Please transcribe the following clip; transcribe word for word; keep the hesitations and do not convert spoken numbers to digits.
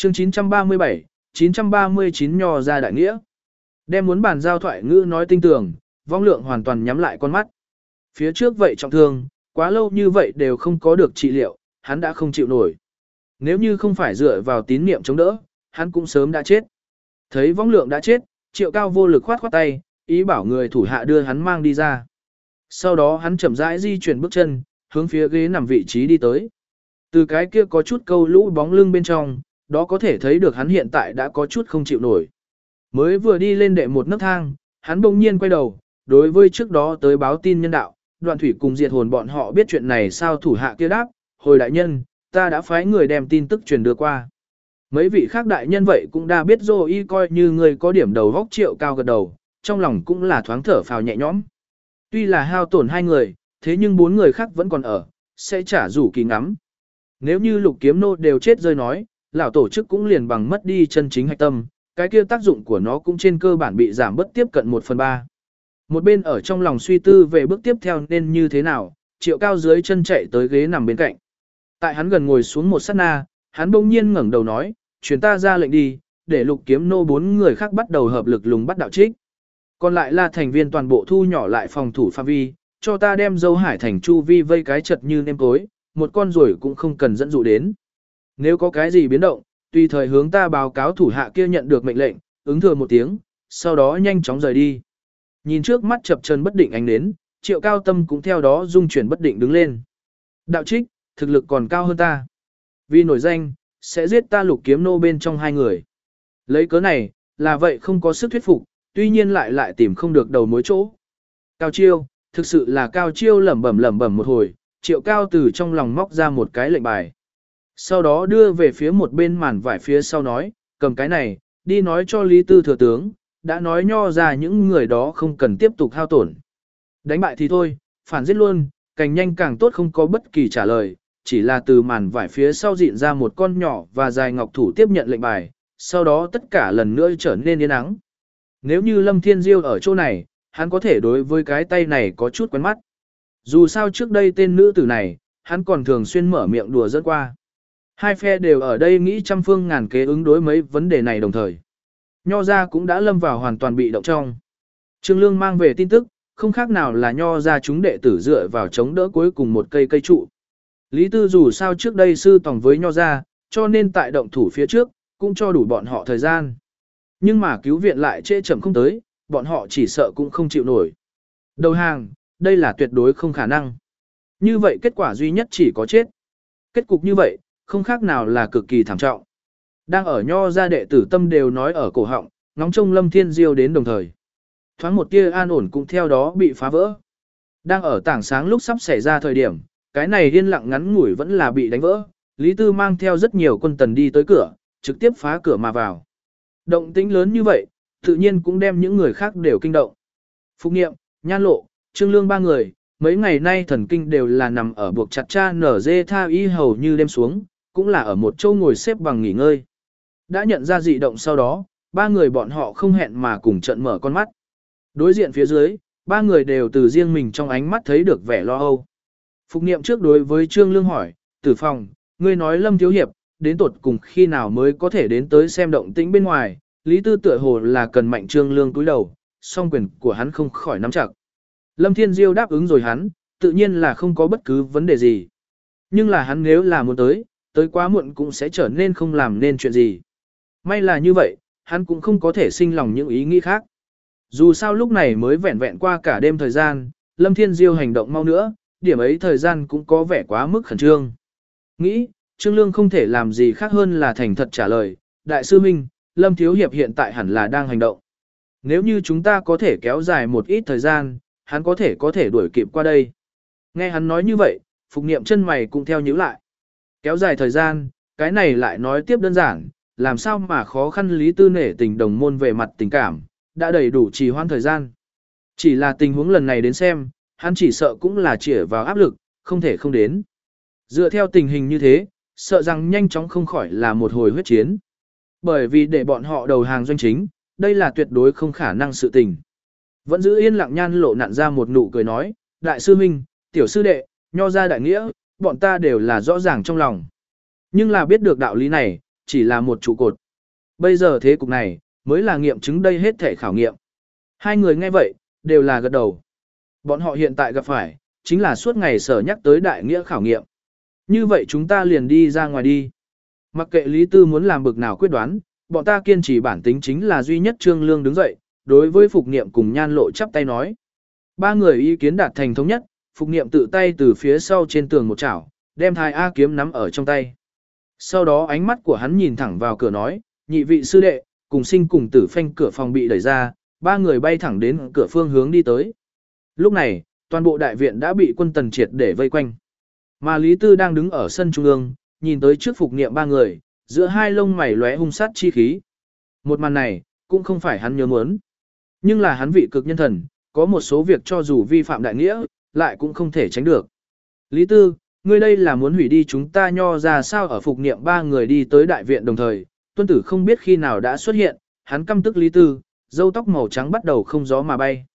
Chương chín trăm ba mươi bảy, chín trăm ba mươi chín Nho ra đại nghĩa. Đem muốn bàn giao thoại ngữ nói tinh tường, Vong Lượng hoàn toàn nhắm lại con mắt. Phía trước vậy trọng thương, quá lâu như vậy đều không có được trị liệu, hắn đã không chịu nổi. Nếu như không phải dựa vào tín niệm chống đỡ, hắn cũng sớm đã chết. Thấy Vong Lượng đã chết, Triệu Cao vô lực khoát khoát tay, ý bảo người thủ hạ đưa hắn mang đi ra. Sau đó hắn chậm rãi di chuyển bước chân, hướng phía ghế nằm vị trí đi tới. Từ cái kia có chút câu lũ bóng lưng bên trong, đó có thể thấy được hắn hiện tại đã có chút không chịu nổi. Mới vừa đi lên đệ một nấc thang, hắn bỗng nhiên quay đầu, đối với trước đó tới báo tin nhân đạo, Đoạn Thủy cùng Diệt Hồn bọn họ biết chuyện này sao thủ hạ kia đáp, hồi đại nhân, ta đã phái người đem tin tức truyền đưa qua. Mấy vị khác đại nhân vậy cũng đã biết rồi y coi như người có điểm đầu góc Triệu Cao gật đầu, trong lòng cũng là thoáng thở phào nhẹ nhõm. Tuy là hao tổn hai người, thế nhưng bốn người khác vẫn còn ở, sẽ trả rủ kỳ ngắm. Nếu như Lục Kiếm Nô đều chết rơi nói, lão tổ chức cũng liền bằng mất đi chân chính hạch tâm, cái kia tác dụng của nó cũng trên cơ bản bị giảm bất tiếp cận một phần ba. Một bên ở trong lòng suy tư về bước tiếp theo nên như thế nào, Triệu Cao dưới chân chạy tới ghế nằm bên cạnh. Tại hắn gần ngồi xuống một sát na, hắn bỗng nhiên ngẩng đầu nói, truyền ta ra lệnh đi, để Lục Kiếm Nô bốn người khác bắt đầu hợp lực lùng bắt đạo trích. Còn lại là thành viên toàn bộ thu nhỏ lại phòng thủ phạm vi, cho ta đem dâu hải thành chu vi vây cái chật như nêm cối, một con ruồi cũng không cần dẫn dụ đến. Nếu có cái gì biến động, tùy thời hướng ta báo cáo thủ hạ kia nhận được mệnh lệnh, ứng thừa một tiếng, sau đó nhanh chóng rời đi. Nhìn trước mắt chập chân bất định ánh đến, Triệu Cao tâm cũng theo đó dung chuyển bất định đứng lên. Đạo trích, thực lực còn cao hơn ta. Vì nổi danh, sẽ giết ta Lục Kiếm Nô bên trong hai người. Lấy cớ này, là vậy không có sức thuyết phục, tuy nhiên lại lại tìm không được đầu mối chỗ. Cao Chiêu, thực sự là Cao Chiêu lẩm bẩm lẩm bẩm một hồi, Triệu Cao từ trong lòng móc ra một cái lệnh bài. Sau đó đưa về phía một bên màn vải phía sau nói, cầm cái này, đi nói cho Lý Tư thừa tướng, đã nói Nho ra những người đó không cần tiếp tục hao tổn. Đánh bại thì thôi, phản giết luôn, càng nhanh càng tốt không có bất kỳ trả lời, chỉ là từ màn vải phía sau dịn ra một con nhỏ và dài ngọc thủ tiếp nhận lệnh bài, sau đó tất cả lần nữa trở nên yên ắng. Nếu như Lâm Thiên Diêu ở chỗ này, hắn có thể đối với cái tay này có chút quen mắt. Dù sao trước đây tên nữ tử này, hắn còn thường xuyên mở miệng đùa dẫn qua. Hai phe đều ở đây nghĩ trăm phương ngàn kế ứng đối mấy vấn đề này đồng thời. Nho ra cũng đã lâm vào hoàn toàn bị động trong. Trương Lương mang về tin tức, không khác nào là Nho ra chúng đệ tử dựa vào chống đỡ cuối cùng một cây cây trụ. Lý Tư dù sao trước đây sư tòng với Nho ra, cho nên tại động thủ phía trước, cũng cho đủ bọn họ thời gian. Nhưng mà cứu viện lại trễ chậm không tới, bọn họ chỉ sợ cũng không chịu nổi. Đầu hàng, đây là tuyệt đối không khả năng. Như vậy kết quả duy nhất chỉ có chết. Kết cục như vậy, không khác nào là cực kỳ thảm trọng. Đang ở Nho ra đệ tử tâm đều nói ở cổ họng, ngóng trông Lâm Thiên Diêu đến đồng thời. Thoáng một tia an ổn cũng theo đó bị phá vỡ. Đang ở tảng sáng lúc sắp xảy ra thời điểm, cái này yên lặng ngắn ngủi vẫn là bị đánh vỡ. Lý Tư mang theo rất nhiều quân tần đi tới cửa, trực tiếp phá cửa mà vào. Động tĩnh lớn như vậy, tự nhiên cũng đem những người khác đều kinh động. Phục Nghiệm, Nhan Lộ, Trương Lương ba người, mấy ngày nay thần kinh đều là nằm ở buộc chặt cha nở dê tha y hầu như đêm xuống, cũng là ở một châu ngồi xếp bằng nghỉ ngơi. Đã nhận ra dị động sau đó, ba người bọn họ không hẹn mà cùng trận mở con mắt. Đối diện phía dưới, ba người đều từ riêng mình trong ánh mắt thấy được vẻ lo âu. Phục Nghiệm trước đối với Trương Lương hỏi, Tử Phong, ngươi nói Lâm Thiếu Hiệp, đến tột cùng khi nào mới có thể đến tới xem động tĩnh bên ngoài, Lý Tư tựa hồ là cần mạnh Trương Lương túi đầu, song quyền của hắn không khỏi nắm chặt. Lâm Thiên Diêu đáp ứng rồi hắn, tự nhiên là không có bất cứ vấn đề gì. Nhưng là hắn nếu là muốn tới, tới quá muộn cũng sẽ trở nên không làm nên chuyện gì. May là như vậy, hắn cũng không có thể sinh lòng những ý nghĩ khác. Dù sao lúc này mới vẹn vẹn qua cả đêm thời gian, Lâm Thiên Diêu hành động mau nữa, điểm ấy thời gian cũng có vẻ quá mức khẩn trương. Nghĩ, Trương Lương không thể làm gì khác hơn là thành thật trả lời, Đại sư Minh, Lâm Thiếu Hiệp hiện tại hẳn là đang hành động. Nếu như chúng ta có thể kéo dài một ít thời gian, hắn có thể có thể đuổi kịp qua đây. Nghe hắn nói như vậy, Phục Nghiệm chân mày cũng theo nhíu lại. Kéo dài thời gian, cái này lại nói tiếp đơn giản, làm sao mà khó khăn Lý Tư nể tình đồng môn về mặt tình cảm, đã đầy đủ trì hoãn thời gian. Chỉ là tình huống lần này đến xem, hắn chỉ sợ cũng là chĩa vào áp lực, không thể không đến. Dựa theo tình hình như thế, sợ rằng nhanh chóng không khỏi là một hồi huyết chiến. Bởi vì để bọn họ đầu hàng doanh chính, đây là tuyệt đối không khả năng sự tình. Vẫn giữ yên lặng Nhan Lộ nặn ra một nụ cười nói, Đại sư Minh, tiểu sư đệ, Nho ra đại nghĩa, bọn ta đều là rõ ràng trong lòng. Nhưng là biết được đạo lý này, chỉ là một trụ cột. Bây giờ thế cục này, mới là nghiệm chứng đây hết thể khảo nghiệm. Hai người nghe vậy, đều là gật đầu. Bọn họ hiện tại gặp phải, chính là suốt ngày sở nhắc tới đại nghĩa khảo nghiệm. Như vậy chúng ta liền đi ra ngoài đi. Mặc kệ Lý Tư muốn làm bực nào quyết đoán, bọn ta kiên trì bản tính chính là duy nhất. Trương Lương đứng dậy, đối với Phục Niệm cùng Nhan Lộ chắp tay nói. Ba người ý kiến đạt thành thống nhất, Phục Niệm tự tay từ phía sau trên tường một chảo, đem Thái A kiếm nắm ở trong tay. Sau đó ánh mắt của hắn nhìn thẳng vào cửa nói, nhị vị sư đệ, cùng sinh cùng tử phanh cửa phòng bị đẩy ra, ba người bay thẳng đến cửa phương hướng đi tới. Lúc này, toàn bộ đại viện đã bị quân tần triệt để vây quanh. Mà Lý Tư đang đứng ở sân trung ương, nhìn tới trước Phục Niệm ba người, giữa hai lông mày lóe hung sát chi khí. Một màn này, cũng không phải hắn nhớ muốn. Nhưng là hắn vị cực nhân thần, có một số việc cho dù vi phạm đại nghĩa, lại cũng không thể tránh được. Lý Tư, ngươi đây là muốn hủy đi chúng ta Nho ra sao? Ở Phục Niệm ba người đi tới đại viện đồng thời, Tuân Tử không biết khi nào đã xuất hiện, hắn căm tức Lý Tư, râu tóc màu trắng bắt đầu không gió mà bay.